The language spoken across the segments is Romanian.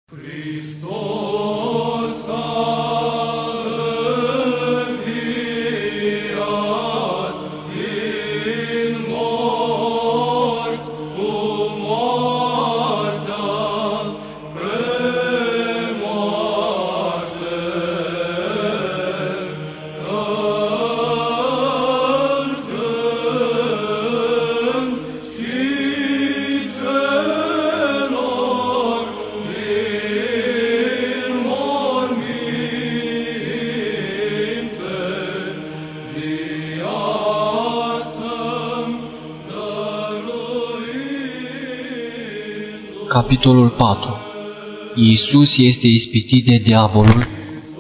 Capitolul 4. Iisus este ispitit de diavolul.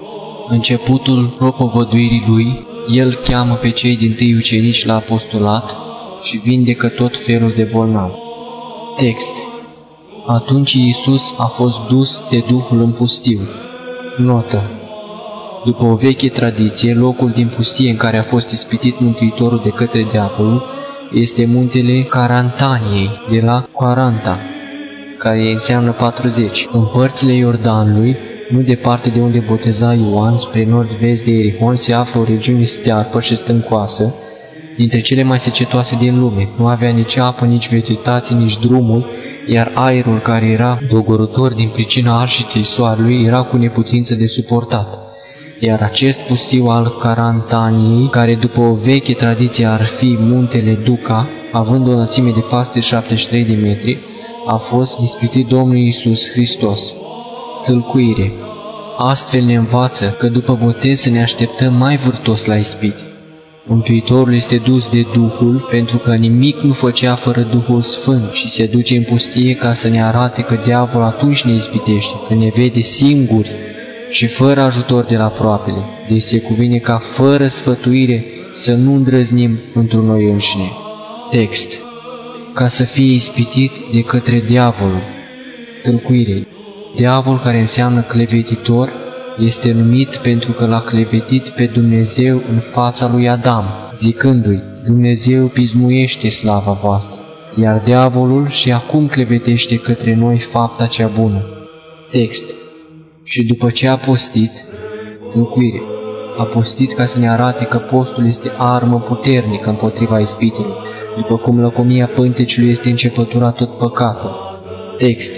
Începutul propovăduirii lui, El cheamă pe cei dintâi ucenici la apostolat și vindecă tot felul de bolnavi. Text. Atunci Iisus a fost dus de Duhul în pustiu. Notă. După o veche tradiție, locul din pustie în care a fost ispitit Mântuitorul de către diavolul este muntele Carantaniei, de la Caranta, care înseamnă 40, în părțile Iordanului, nu departe de unde boteza Ioan, spre nord-vest de Ierihon, se află o regiune stearpă și stâncoasă, dintre cele mai secetoase din lume. Nu avea nici apă, nici vegetație, nici drumul, iar aerul, care era dogorător din pricina arșiței soarelui, era cu neputință de suportat. Iar acest pustiu al Carantaniei, care după o veche tradiție ar fi muntele Duca, având o înălțime de 473 de metri, a fost ispitit Domnul Iisus Hristos. Tâlcuire. Astfel ne învață că după botez să ne așteptăm mai vârtos la ispite. Mântuitorul este dus de Duhul pentru că nimic nu făcea fără Duhul Sfânt și se duce în pustie ca să ne arate că diavolul atunci ne ispitește, când ne vede singuri și fără ajutor de la aproapele. Deci se cuvine ca fără sfătuire să nu îndrăznim într noi înșine. Text. Ca să fie ispitit de către diavolul. Tâlcuire. Diavol, care înseamnă clevetitor, este numit pentru că l-a clevetit pe Dumnezeu în fața lui Adam, zicându-i: Dumnezeu pismuiește slava voastră, iar diavolul și acum clevetește către noi fapta cea bună. Text. Și după ce a postit, tâlcuire, a postit ca să ne arate că postul este armă puternică împotriva ispitelor, după cum lăcomia pânteciului este începătura tot păcatul. Text.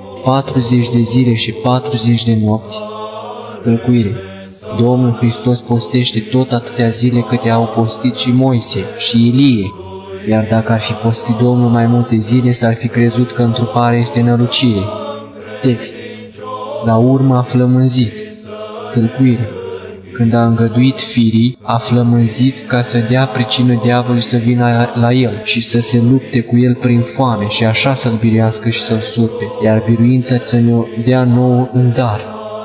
40 de zile și 40 de nopți. Tâlcuire. Domnul Hristos postește tot atâtea zile câte au postit și Moise și Ilie, iar dacă ar fi postit Domnul mai multe zile, s-ar fi crezut că întruparea este nălucire. Text. La urmă a flămânzit. Tâlcuire. Când a îngăduit firii, a flămânzit ca să dea pricină diavolului să vină la el și să se lupte cu el prin foame și așa să-l biruiască și să-l surpe, iar biruința să ne-o dea nouă în dar.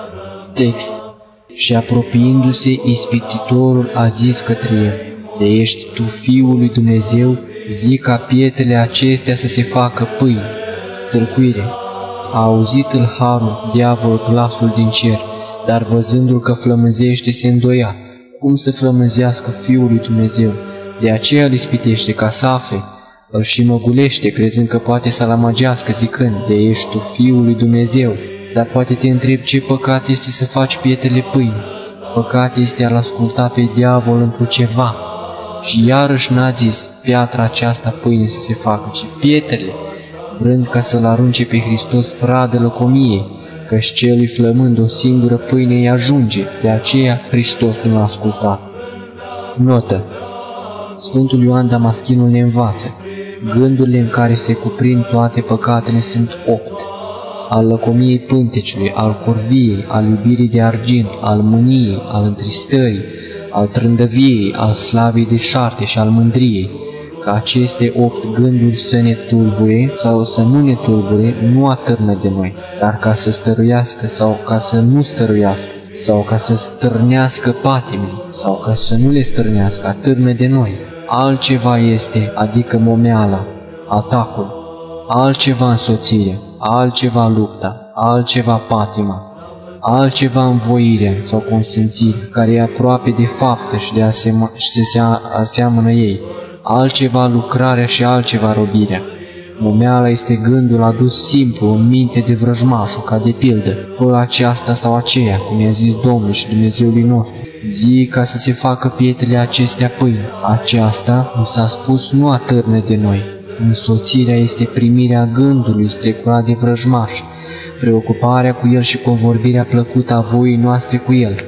Text. Și apropiindu-se, ispititorul a zis către el: De ești tu Fiul lui Dumnezeu, zi ca pietrele acestea să se facă pâine. Tâlcuire. A auzit Îlharul, diavolul, glasul din cer, dar văzându-l că flămânzește, se îndoia. Cum să flămânzească Fiul lui Dumnezeu? De aceea îl ispitește ca să afle. Îl și măgulește, crezând că poate să-l amăgească, zicând: De ești tu Fiul lui Dumnezeu. Dar poate te întreb ce păcat este să faci pietrele pâine. Păcat este a-l asculta pe diavol într-o ceva. Și iarăși n-a zis piatra aceasta pâine să se facă, ci pietrele, vrând ca să-l arunce pe Hristos pradă lăcomiei, căci celui flămând o singură pâine îi ajunge, de aceea Hristos nu l-a ascultat. Notă. Sfântul Ioan Damaschinul ne învață: gândurile în care se cuprind toate păcatele sunt 8. Al lăcomiei pânteciului, al corviei, al iubirii de argint, al mâniei, al întristării, al trândăviei, al slavei de șarte și al mândriei. Ca aceste 8 gânduri să ne tulbure sau să nu ne tulbure, nu atârnă de noi, dar ca să stăruiască sau ca să nu stăruiască, sau ca să stârnească patimile, sau ca să nu le stârnească, atârnă de noi. Altceva este, adică momeala, atacul, altceva însoțirea, altceva lupta, altceva patima, altceva învoirea sau consimțirea, care e aproape de faptă și se aseamănă ei, altceva lucrarea și altceva robirea. Momeala este gândul adus simplu în minte de vrăjmașul, ca de pildă, fă aceasta sau aceea, cum i-a zis Domnul și Dumnezeului nostru. Zi ca să se facă pietrele acestea pâini. Aceasta, cum s-a spus, nu atârnă de noi. Însoțirea este primirea gândului strecurat de vrăjmaș, preocuparea cu el și convorbirea plăcută a voii noastre cu el.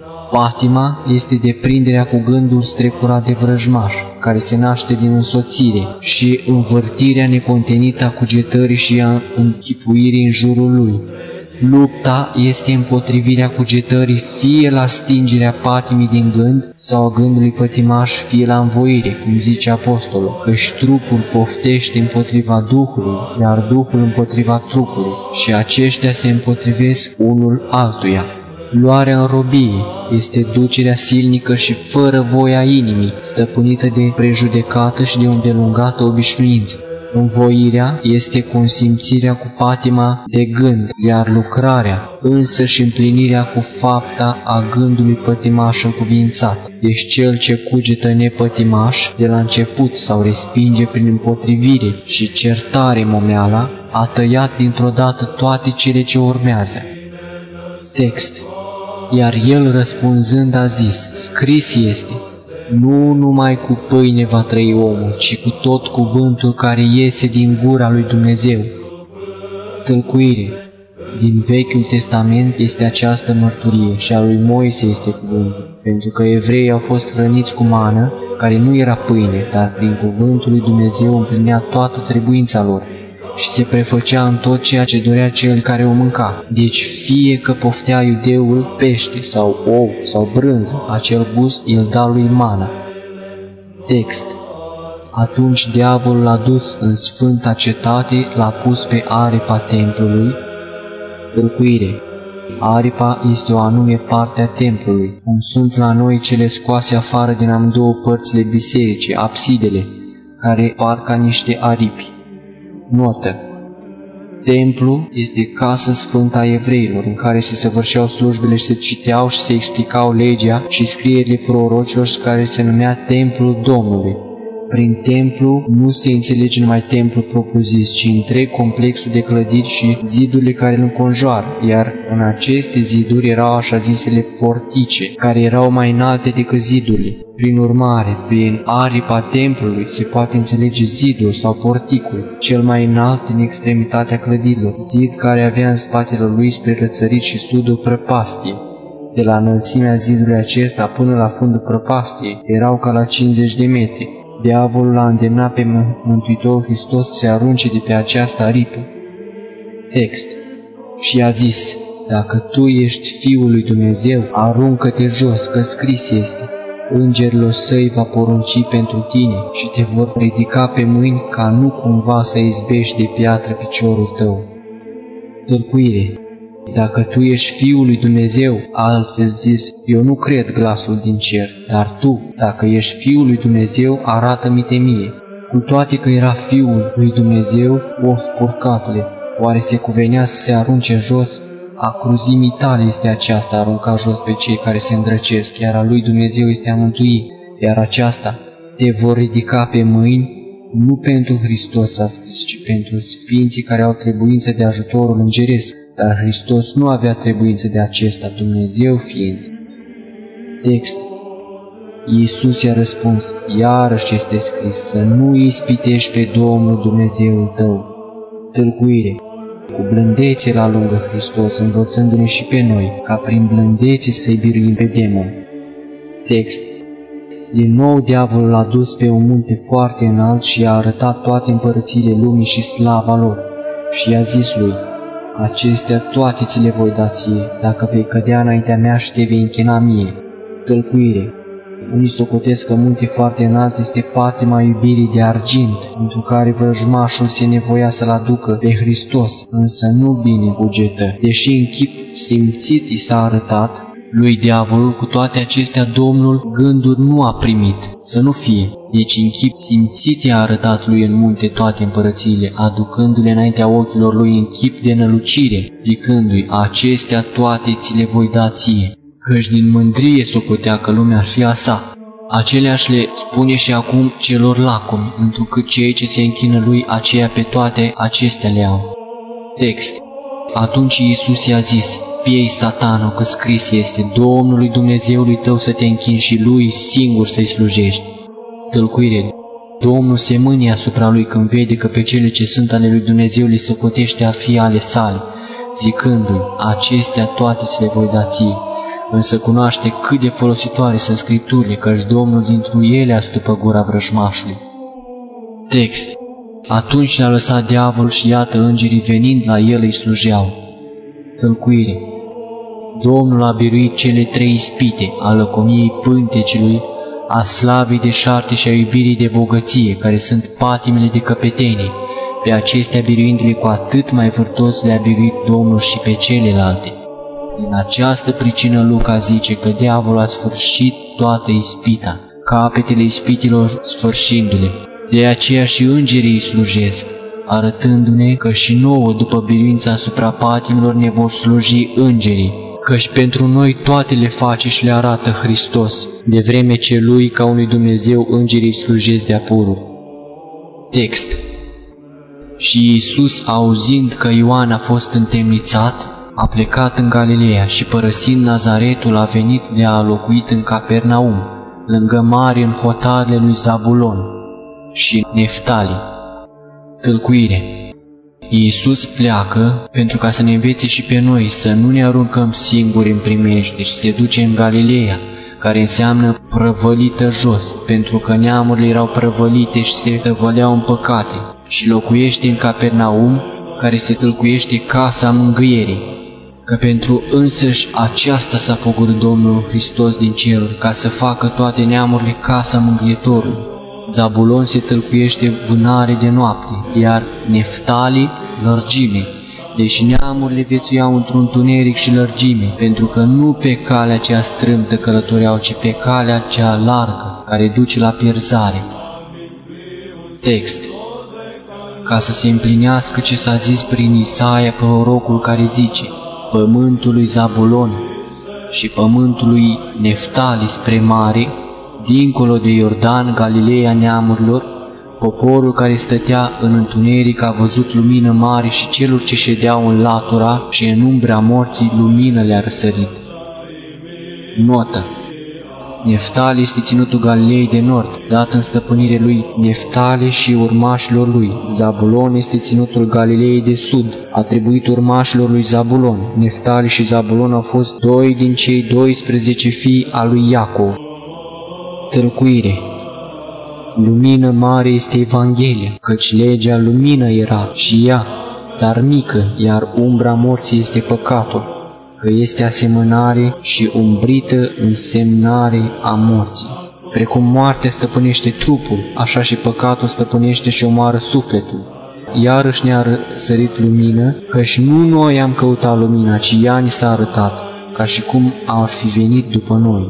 Patima este deprinderea cu gândul strecurat de vrăjmaș, care se naște din însoțire, și învârtirea necontenită a cugetării și a închipuirii în jurul lui. Lupta este împotrivirea cugetării fie la stingerea patimii din gând sau a gândului pătimaș, fie la învoire, cum zice apostolul, căci trupul poftește împotriva Duhului, iar Duhul împotriva trupului, și aceștia se împotrivesc unul altuia. Luarea în robie este ducerea silnică și fără voia inimii, stăpânită de prejudecată și de o îndelungată obișnuință. Învoirea este consimțirea cu patima de gând, iar lucrarea, însă și împlinirea cu fapta a gândului pătimaș încuvințat. Deci cel ce cugetă nepătimaș de la început sau respinge prin împotrivire și certare momeala, a tăiat dintr-o dată toate cele ce urmează. Text. Iar el răspunzând a zis, scris este, nu numai cu pâine va trăi omul, ci cu tot cuvântul care iese din gura lui Dumnezeu. Tălcuire. Din Vechiul Testament este această mărturie și a lui Moise este cuvântul, pentru că evreii au fost hrăniți cu mană, care nu era pâine, dar prin cuvântul lui Dumnezeu împlinea toată trebuința lor și se prefăcea în tot ceea ce dorea cel care o mânca. Deci fie că poftea iudeul pește sau ou sau brânză, acel gust îl da lui mana. Text. Atunci diavolul l-a dus în sfânta cetate, l-a pus pe aripa templului. Tâlcuire. Aripa este o anume parte a templului, cum sunt la noi cele scoase afară din amândouă părțile bisericii, absidele, care par ca niște aripi. Notă. Templu este casă sfântă a evreilor, în care se săvârșeau slujbele și se citeau și se explicau legea și scrierile prorocilor, care se numea Templul Domnului. Prin templu nu se înțelege numai templul propriu-zis, ci întreg complexul de clădiri și zidurile care îl înconjoară, iar în aceste ziduri erau așa zisele portice, care erau mai înalte decât zidurile. Prin urmare, prin aripa templului se poate înțelege zidul sau porticul, cel mai înalt din extremitatea clădirilor, zid care avea în spatele lui spre răsărit și sudul prăpastie. De la înălțimea zidului acesta până la fundul prăpastiei erau ca la 50 de metri. Diavolul l-a îndemnat pe Mântuitorul Hristos să se arunce de pe această aripă. Text. Și a zis, dacă tu ești Fiul lui Dumnezeu, aruncă-te jos, că scris este, îngerilor săi va porunci pentru tine și te vor ridica pe mâini ca nu cumva să izbești de piatră piciorul tău. Tâlcuire. Dacă tu ești Fiul lui Dumnezeu, altfel zis, eu nu cred glasul din cer, dar tu, dacă ești Fiul lui Dumnezeu, arată-mi-te mie. Cu toate că era Fiul lui Dumnezeu, of porcatule, oare se cuvenea să se arunce jos? A cruzimii tale este aceasta, arunca jos pe cei care se îndrăcesc, iar a lui Dumnezeu este a mântui, iar aceasta te vor ridica pe mâini. Nu pentru Hristos s-a scris, ci pentru sfinții care au trebuință de ajutorul îngeresc, dar Hristos nu avea trebuință de acesta, Dumnezeu fiind. Text. Iisus i-a răspuns, iarăși este scris, să nu ispitești pe Domnul Dumnezeul tău. Tâlcuire. Cu blândețe la lungă Hristos, învățându-ne și pe noi, ca prin blândețe să-i biruim pe demoni. Text. Din nou diavolul l-a dus pe un munte foarte înalt și i-a arătat toate împărățiile lumii și slava lor. Și i-a zis lui, acestea toate ți le voi da ție, dacă vei cădea înaintea mea și te vei închina mie. Tălcuire. Unii socotesc că munte foarte înalt este patima iubirii de argint, pentru care vrăjmașul se nevoia să-l aducă pe Hristos, însă nu bine cugetă, deși în chip simțit i s-a arătat. Lui diavolul, cu toate acestea, Domnul gânduri nu a primit, să nu fie. Deci în chip simțit i-a arătat lui în munte toate împărățiile, aducându-le înaintea ochilor lui în chip de nălucire, zicându-i, acestea toate ți le voi da ție, căci din mândrie socotea că lumea ar fi a sa. Aceleași le spune și acum celor lacomi, întrucât cei ce se închină lui, aceia pe toate acestea le au. Text. Atunci Iisus i-a zis: Piei, Satano, că scris este, Domnului Dumnezeului tău să te închini și lui singur să-i slujești. Tâlcuire. Domnul se mânie asupra lui când vede că pe cele ce sunt ale lui Dumnezeu le socotește a fi ale sale, zicându-i: acestea toate se le voi da ție. Însă cunoaște cât de folositoare sunt Scripturile, căci Domnul dintr-un ele astupă gura vrăjmașului. Text. Atunci le-a lăsat diavolul și iată îngerii venind la el îi slujeau. Tâlcuire. Domnul a biruit cele 3 ispite, a lăcomiei pântecelui, a slavei de șarte și a iubirii de bogăție, care sunt patimile de căpetenie. Pe acestea biruindu-le cu atât mai vârtos le-a biruit Domnul și pe celelalte. Din această pricină Luca zice că diavolul a sfârșit toată ispita, capetele ispitilor sfârșindu-le. De aceea și îngerii îi slujesc, arătându-ne că și nouă, după biruința asupra patimilor, ne vor sluji îngerii, căci pentru noi toate le face și le arată Hristos, de vreme ce Lui, ca unui Dumnezeu, îngerii îi slujesc de-a pururi. Text. Și Iisus, auzind că Ioan a fost întemnițat, a plecat în Galileea și, părăsind Nazaretul, a venit de a locuit în Capernaum, lângă mari, în hotarele lui Zabulon și Neftali. Tâlcuire. Iisus pleacă pentru ca să ne învețe și pe noi să nu ne aruncăm singuri în primejde și se duce în Galileea, care înseamnă prăvălită jos, pentru că neamurile erau prăvălite și se tăvăleau în păcate, și locuiește în Capernaum, care se tâlcuiește casa mângâierii, că pentru însăși aceasta s-a pogorât Domnul Hristos din ceruri, ca să facă toate neamurile casa mângâietorului. Zabulon se tâlcuiește vânare de noapte, iar Neftali lărgime, deși neamurile viețuiau într-un întuneric și lărgime, pentru că nu pe calea cea strâmtă călătoreau, ci pe calea cea largă, care duce la pierzare. Text. Ca să se împlinească ce s-a zis prin Isaia, prorocul, care zice: pământul lui Zabulon și pământul lui Neftali spre mare, dincolo de Iordan, Galileea neamurilor, poporul care stătea în întuneric a văzut lumină mare și celor ce ședeau în latura și în umbra morții lumină le-a răsărit. Notă. Neftali este ținutul Galilei de nord, dat în stăpânire lui Neftali și urmașilor lui. Zabulon este ținutul Galilei de sud, atribuit urmașilor lui Zabulon. Neftali și Zabulon au fost 2 din cei 12 fii al lui Iacov. Tâlcuire. Lumină mare este Evanghelia, căci legea lumină era și ea, dar mică, iar umbra morții este păcatul, că este asemănare și umbrită însemnare a morții. Precum moartea stăpânește trupul, așa și păcatul stăpânește și omoară sufletul. Iarăși ne-a răsărit lumină, căci nu noi am căutat lumina, ci ea ni s-a arătat, ca și cum ar fi venit după noi.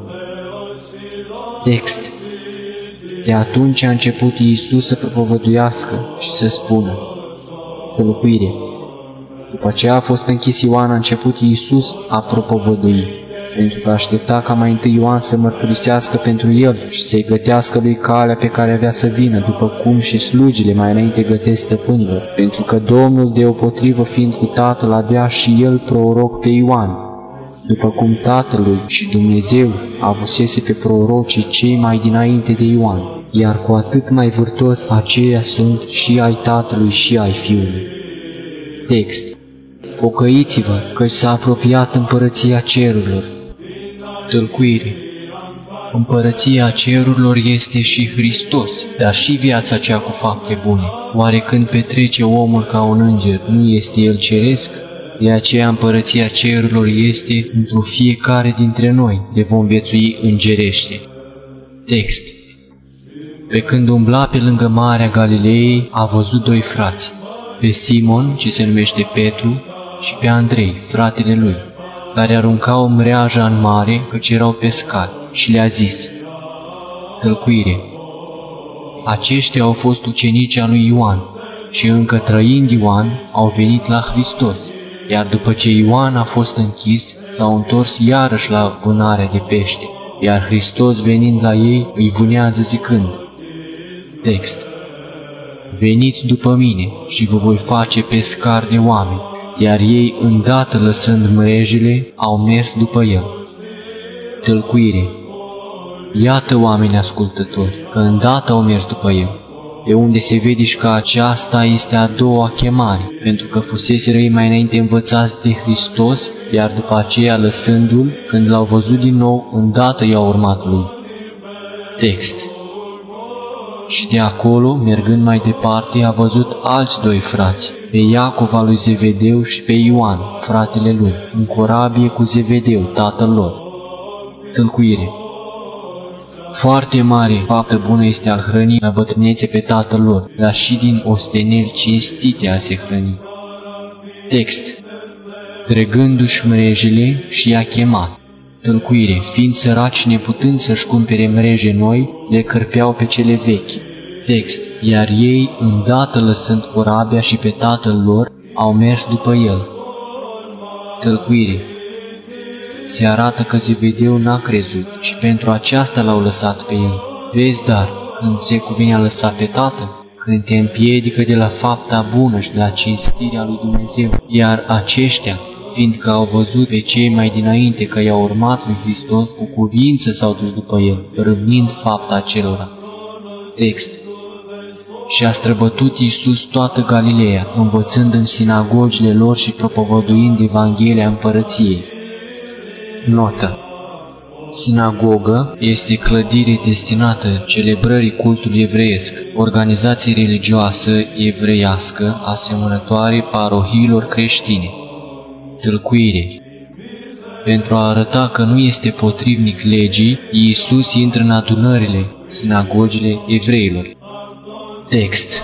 Text. De atunci a început Iisus să propovăduiască și să spună. Tălcuire. După ce a fost închis Ioan, a început Iisus a propovădui, pentru că aștepta ca mai întâi Ioan să mărturisească pentru el și să-i gătească lui calea pe care avea să vină, după cum și slugile mai înainte gătesc stăpânilor, pentru că Domnul deopotrivă fiind cu Tatăl avea și el proroc pe Ioan, după cum Tatălui și Dumnezeu avusese pe prorocii cei mai dinainte de Ioan, iar cu atât mai vârtos aceia sunt și ai Tatălui și ai Fiului. Text. Pocăiți-vă, căci s-a apropiat împărăția cerurilor. Tâlcuire. Împărăția cerurilor este și Hristos, dar și viața cea cu fapte bune. Oare când petrece omul ca un înger, nu este el ceresc? De aceea împărăția cerurilor este într-o fiecare dintre noi, de vom viețui îngerește. Text. Pe când umbla pe lângă Marea Galilei, a văzut 2 frați, pe Simon, ce se numește Petru, și pe Andrei, fratele lui, care aruncau mreaja în mare, căci erau pescari, și le-a zis. Tălcuire. Aceștia au fost ucenicii lui Ioan, și încă trăind Ioan, au venit la Hristos, iar după ce Ioan a fost închis, s-au întors iarăși la vânarea de pește. iar Hristos venind la ei îi vânează zicând. Text. Veniți după mine și vă voi face pescari de oameni, iar ei, îndată lăsând mrejele, au mers după el. Tălcuire. Iată, oameni ascultători, că îndată au mers după el, de unde se vede și că aceasta este a doua chemare, pentru că fuseseră ei mai înainte învățați de Hristos, iar după aceea, lăsându-l, când l-au văzut din nou, îndată i-au urmat lui. Text. Și de acolo, mergând mai departe, a văzut alți doi frați, pe Iacov al lui Zevedeu și pe Ioan, fratele lui, în corabie cu Zevedeu, tatăl lor. Tălcuire. Foarte mare faptă bună este al hrăni la bătrânețe pe tatăl lor, dar și din osteneli cinstite a se hrăni. Text. Dregându-și mrejele și i-a chemat. Tălcuire. Fiind săraci neputând să-și cumpere mreje noi, le cărpeau pe cele vechi. Text. Iar ei, îndată lăsând corabia și pe tatăl lor, au mers după el. Tălcuire. Se arată că Zevedeu n-a crezut și pentru aceasta l-au lăsat pe el. Vezi, dar, când se cuvine a lăsa pe tatăl, când te împiedică de la fapta bună și de la cinstirea lui Dumnezeu, iar aceștia, fiindcă au văzut pe cei mai dinainte că i-au urmat lui Hristos, cu cuvință s-au dus după el, râvnind fapta acelora. Text. Și a străbătut Iisus toată Galileea, învățând în sinagogile lor și propovăduind Evanghelia Împărăției. Notă. Sinagogă este clădire destinată celebrării cultului evreiesc, organizație religioasă evreiască asemănătoare parohiilor creștine. Tâlcuire. Pentru a arăta că nu este potrivnic legii, Iisus intră în adunările, sinagogile evreilor. Text.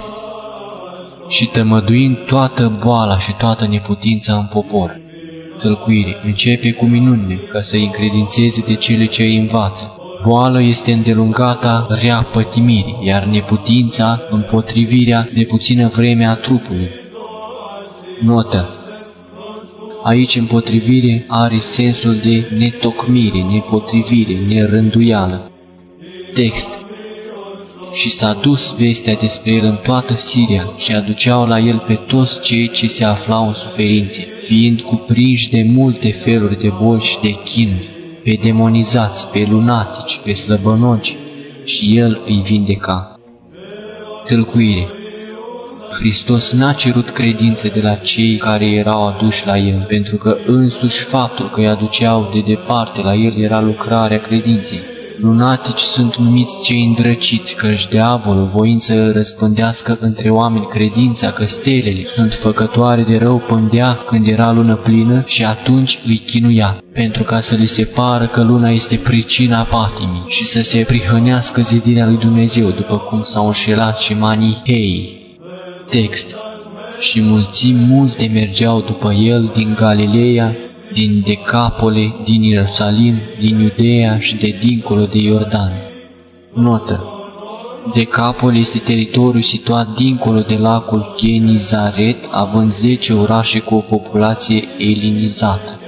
Și tămăduind toată boala și toată neputința în popor. Tălcuire. Începe cu minunile, ca să-i încredințeze de cele ce îi învață. Boală este îndelungata rea pătimirii, iar neputința împotrivirea de puțină vreme a trupului. Notă. Aici împotrivire are sensul de netocmire, nepotrivire, nerânduială. Text. Și s-a dus vestea despre el în toată Siria și aduceau la el pe toți cei ce se aflau în suferințe, fiind cuprinși de multe feluri de boli și de chinuri, pe demonizați, pe lunatici, pe slăbănoci, și el îi vindeca. Tâlcuire. Hristos n-a cerut credință de la cei care erau aduși la el, pentru că însuși faptul că îi aduceau de departe la el era lucrarea credinței. Lunatici sunt numiți cei îndrăciți, căci diavolul, voind să răspândească între oameni credința că stelele sunt făcătoare de rău, pândea când era lună plină și atunci îi chinuia, pentru ca să li se pară că luna este pricina patimii și să se prihănească zidirea lui Dumnezeu, după cum s-au înșelat și maniheii. Text. Și mulțimi multe mergeau după el din Galileea, din Decapole, din Ierusalim, din Iudeea și de dincolo de Iordan. Notă. Decapole este teritoriul situat dincolo de lacul Genizaret, având 10 orașe cu o populație elinizată.